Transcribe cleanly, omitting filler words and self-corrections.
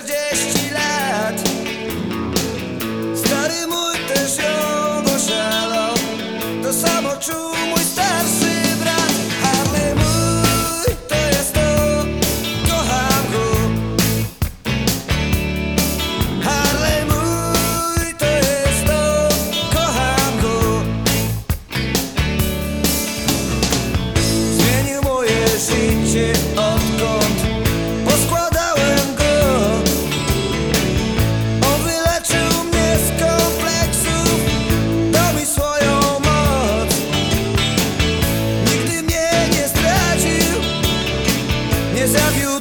40 lat. Stary mój też ją oszalał, to samo czuł mój starszy brat. Harley mój to jest to, kocham go. Harley mój to jest to, kocham go. Zmienił moje życie odkąd poskładałem go. On wyleczył mnie z kompleksów, dał mi swoją moc. Nigdy mnie nie zdradził, nie zawiódł.